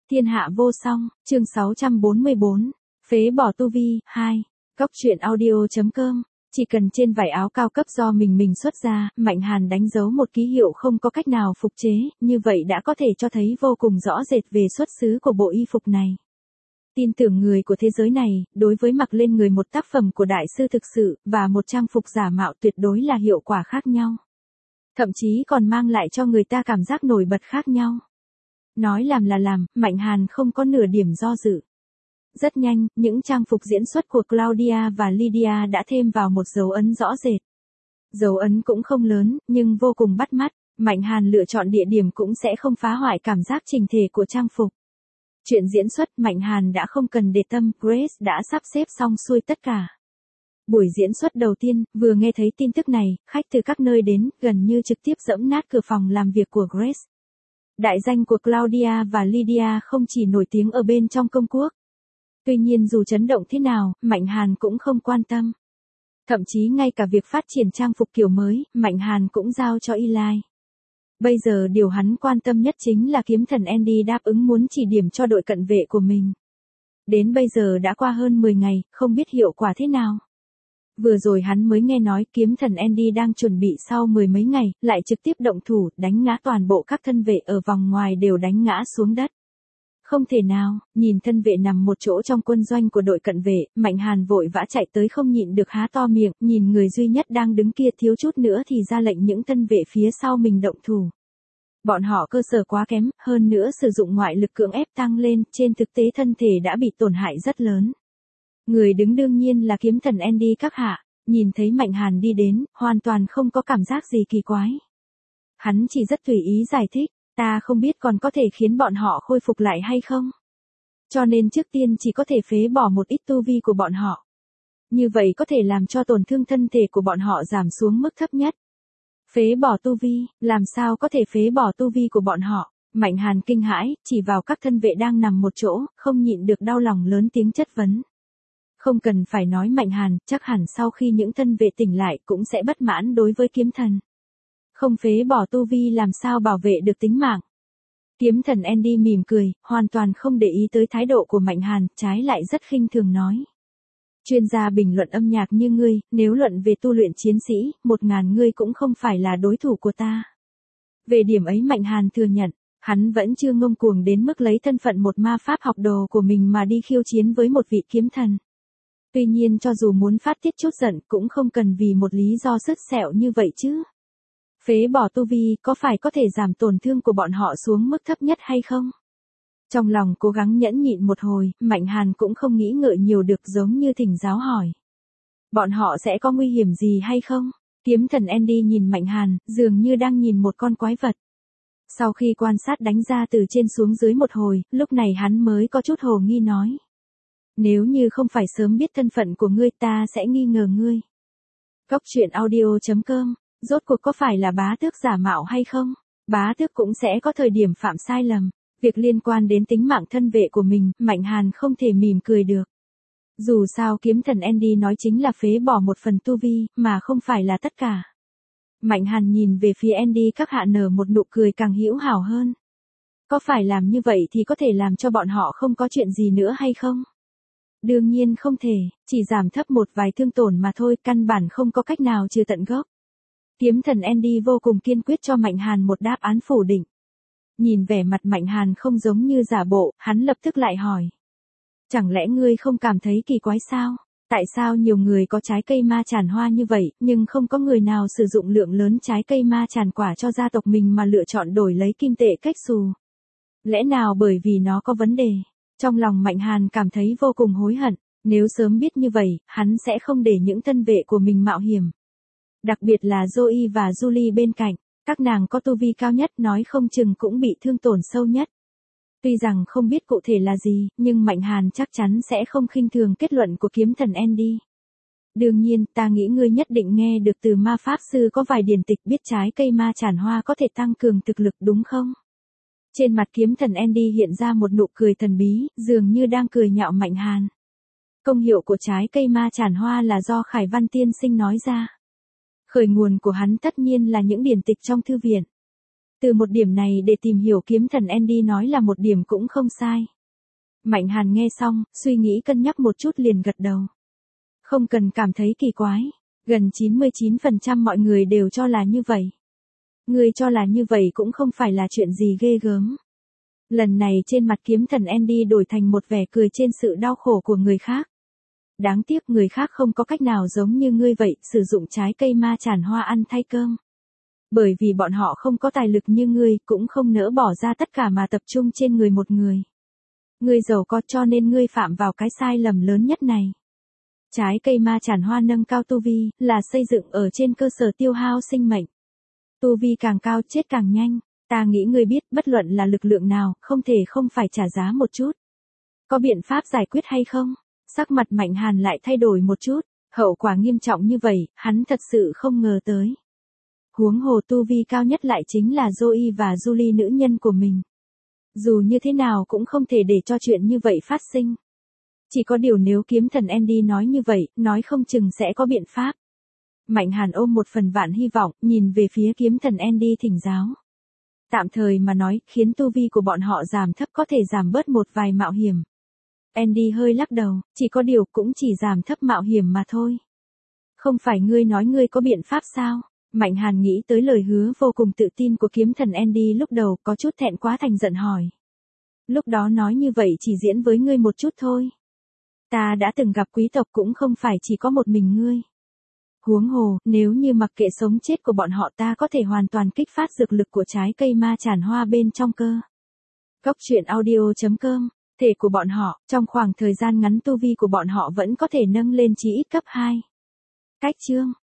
Thiên hạ vô song, chương 644, phế bỏ tu vi, 2, Cóc truyện audio.com, chỉ cần trên vải áo cao cấp do mình xuất ra, Mạnh Hàn đánh dấu một ký hiệu không có cách nào phục chế, như vậy đã có thể cho thấy vô cùng rõ rệt về xuất xứ của bộ y phục này. Tin tưởng người của thế giới này, đối với mặc lên người một tác phẩm của đại sư thực sự, và một trang phục giả mạo tuyệt đối là hiệu quả khác nhau. Thậm chí còn mang lại cho người ta cảm giác nổi bật khác nhau. Nói làm là làm, Mạnh Hàn không có nửa điểm do dự. Rất nhanh, những trang phục diễn xuất của Claudia và Lydia đã thêm vào một dấu ấn rõ rệt. Dấu ấn cũng không lớn, nhưng vô cùng bắt mắt, Mạnh Hàn lựa chọn địa điểm cũng sẽ không phá hoại cảm giác chỉnh thể của trang phục. Chuyện diễn xuất Mạnh Hàn đã không cần để tâm, Grace đã sắp xếp xong xuôi tất cả. Buổi diễn xuất đầu tiên, vừa nghe thấy tin tức này, khách từ các nơi đến, gần như trực tiếp giẫm nát cửa phòng làm việc của Grace. Đại danh của Claudia và Lydia không chỉ nổi tiếng ở bên trong công quốc. Tuy nhiên dù chấn động thế nào, Mạnh Hàn cũng không quan tâm. Thậm chí ngay cả việc phát triển trang phục kiểu mới, Mạnh Hàn cũng giao cho Eli. Bây giờ điều hắn quan tâm nhất chính là kiếm thần Andy đáp ứng muốn chỉ điểm cho đội cận vệ của mình. Đến bây giờ đã qua hơn 10 ngày, không biết hiệu quả thế nào. Vừa rồi hắn mới nghe nói kiếm thần Andy đang chuẩn bị sau 10 mấy ngày, lại trực tiếp động thủ, đánh ngã toàn bộ các thân vệ ở vòng ngoài đều đánh ngã xuống đất. Không thể nào, nhìn thân vệ nằm một chỗ trong quân doanh của đội cận vệ, Mạnh Hàn vội vã chạy tới không nhịn được há to miệng, nhìn người duy nhất đang đứng kia thiếu chút nữa thì ra lệnh những thân vệ phía sau mình động thủ. Bọn họ cơ sở quá kém, hơn nữa sử dụng ngoại lực cưỡng ép tăng lên, trên thực tế thân thể đã bị tổn hại rất lớn. Người đứng đương nhiên là kiếm thần Andy các hạ, nhìn thấy Mạnh Hàn đi đến, hoàn toàn không có cảm giác gì kỳ quái. Hắn chỉ rất tùy ý giải thích, ta không biết còn có thể khiến bọn họ khôi phục lại hay không. Cho nên trước tiên chỉ có thể phế bỏ một ít tu vi của bọn họ. Như vậy có thể làm cho tổn thương thân thể của bọn họ giảm xuống mức thấp nhất. Phế bỏ tu vi, làm sao có thể phế bỏ tu vi của bọn họ? Mạnh Hàn kinh hãi, chỉ vào các thân vệ đang nằm một chỗ, không nhịn được đau lòng lớn tiếng chất vấn. Không cần phải nói Mạnh Hàn, chắc hẳn sau khi những thân vệ tỉnh lại cũng sẽ bất mãn đối với kiếm thần. Không phế bỏ tu vi làm sao bảo vệ được tính mạng. Kiếm thần Andy mỉm cười, hoàn toàn không để ý tới thái độ của Mạnh Hàn, trái lại rất khinh thường nói. Chuyên gia bình luận âm nhạc như ngươi, nếu luận về tu luyện chiến sĩ, 1000 ngươi cũng không phải là đối thủ của ta. Về điểm ấy Mạnh Hàn thừa nhận, hắn vẫn chưa ngông cuồng đến mức lấy thân phận một ma pháp học đồ của mình mà đi khiêu chiến với một vị kiếm thần. Tuy nhiên cho dù muốn phát tiết chút giận cũng không cần vì một lý do sứt sẹo như vậy chứ. Phế bỏ tu vi có phải có thể giảm tổn thương của bọn họ xuống mức thấp nhất hay không? Trong lòng cố gắng nhẫn nhịn một hồi, Mạnh Hàn cũng không nghĩ ngợi nhiều được giống như thỉnh giáo hỏi. Bọn họ sẽ có nguy hiểm gì hay không? Kiếm thần Andy nhìn Mạnh Hàn, dường như đang nhìn một con quái vật. Sau khi quan sát đánh ra từ trên xuống dưới một hồi, lúc này hắn mới có chút hồ nghi nói. Nếu như không phải sớm biết thân phận của ngươi ta sẽ nghi ngờ ngươi. Cóc truyện audio.com, rốt cuộc có phải là bá tước giả mạo hay không? Bá tước cũng sẽ có thời điểm phạm sai lầm. Việc liên quan đến tính mạng thân vệ của mình, Mạnh Hàn không thể mỉm cười được. Dù sao kiếm thần Andy nói chính là phế bỏ một phần tu vi, mà không phải là tất cả. Mạnh Hàn nhìn về phía Andy các hạ nở một nụ cười càng hữu hảo hơn. Có phải làm như vậy thì có thể làm cho bọn họ không có chuyện gì nữa hay không? Đương nhiên không thể, chỉ giảm thấp một vài thương tổn mà thôi, căn bản không có cách nào trừ tận gốc. Kiếm thần Andy vô cùng kiên quyết cho Mạnh Hàn một đáp án phủ định. Nhìn vẻ mặt Mạnh Hàn không giống như giả bộ, hắn lập tức lại hỏi. Chẳng lẽ ngươi không cảm thấy kỳ quái sao? Tại sao nhiều người có trái cây ma tràn hoa như vậy, nhưng không có người nào sử dụng lượng lớn trái cây ma tràn quả cho gia tộc mình mà lựa chọn đổi lấy kim tệ cách xù? Lẽ nào bởi vì nó có vấn đề? Trong lòng Mạnh Hàn cảm thấy vô cùng hối hận, nếu sớm biết như vậy, hắn sẽ không để những thân vệ của mình mạo hiểm. Đặc biệt là Zoe và Julie bên cạnh, các nàng có tu vi cao nhất nói không chừng cũng bị thương tổn sâu nhất. Tuy rằng không biết cụ thể là gì, nhưng Mạnh Hàn chắc chắn sẽ không khinh thường kết luận của kiếm thần Andy. Đương nhiên, ta nghĩ ngươi nhất định nghe được từ ma pháp sư có vài điển tịch biết trái cây ma tràn hoa có thể tăng cường thực lực đúng không? Trên mặt kiếm thần Andy hiện ra một nụ cười thần bí, dường như đang cười nhạo Mạnh Hàn. Công hiệu của trái cây ma tràn hoa là do Khải Văn tiên sinh nói ra. Khởi nguồn của hắn tất nhiên là những điển tịch trong thư viện. Từ một điểm này để tìm hiểu kiếm thần Andy nói là một điểm cũng không sai. Mạnh Hàn nghe xong, suy nghĩ cân nhắc một chút liền gật đầu. Không cần cảm thấy kỳ quái. Gần 99% mọi người đều cho là như vậy. Ngươi cho là như vậy cũng không phải là chuyện gì ghê gớm. Lần này trên mặt kiếm thần Andy đổi thành một vẻ cười trên sự đau khổ của người khác. Đáng tiếc người khác không có cách nào giống như ngươi vậy, sử dụng trái cây ma tràn hoa ăn thay cơm. Bởi vì bọn họ không có tài lực như ngươi, cũng không nỡ bỏ ra tất cả mà tập trung trên người một người. Ngươi giàu có cho nên ngươi phạm vào cái sai lầm lớn nhất này. Trái cây ma tràn hoa nâng cao tu vi, là xây dựng ở trên cơ sở tiêu hao sinh mệnh. Tu vi càng cao chết càng nhanh, ta nghĩ ngươi biết bất luận là lực lượng nào, không thể không phải trả giá một chút. Có biện pháp giải quyết hay không? Sắc mặt Mạnh Hàn lại thay đổi một chút, hậu quả nghiêm trọng như vậy, hắn thật sự không ngờ tới. Huống hồ tu vi cao nhất lại chính là Zoe và Julie nữ nhân của mình. Dù như thế nào cũng không thể để cho chuyện như vậy phát sinh. Chỉ có điều nếu kiếm thần Andy nói như vậy, nói không chừng sẽ có biện pháp. Mạnh Hàn ôm một phần vạn hy vọng, nhìn về phía kiếm thần Andy thỉnh giáo. Tạm thời mà nói, khiến tu vi của bọn họ giảm thấp có thể giảm bớt một vài mạo hiểm. Andy hơi lắc đầu, chỉ có điều cũng chỉ giảm thấp mạo hiểm mà thôi. Không phải ngươi nói ngươi có biện pháp sao? Mạnh Hàn nghĩ tới lời hứa vô cùng tự tin của kiếm thần Andy lúc đầu, có chút thẹn quá thành giận hỏi. Lúc đó nói như vậy chỉ diễn với ngươi một chút thôi. Ta đã từng gặp quý tộc cũng không phải chỉ có một mình ngươi. Huống hồ, nếu như mặc kệ sống chết của bọn họ ta có thể hoàn toàn kích phát dược lực của trái cây ma tràn hoa bên trong cơ. Góc truyện audio.com, thể của bọn họ, trong khoảng thời gian ngắn tu vi của bọn họ vẫn có thể nâng lên chí ít cấp 2. Cách chương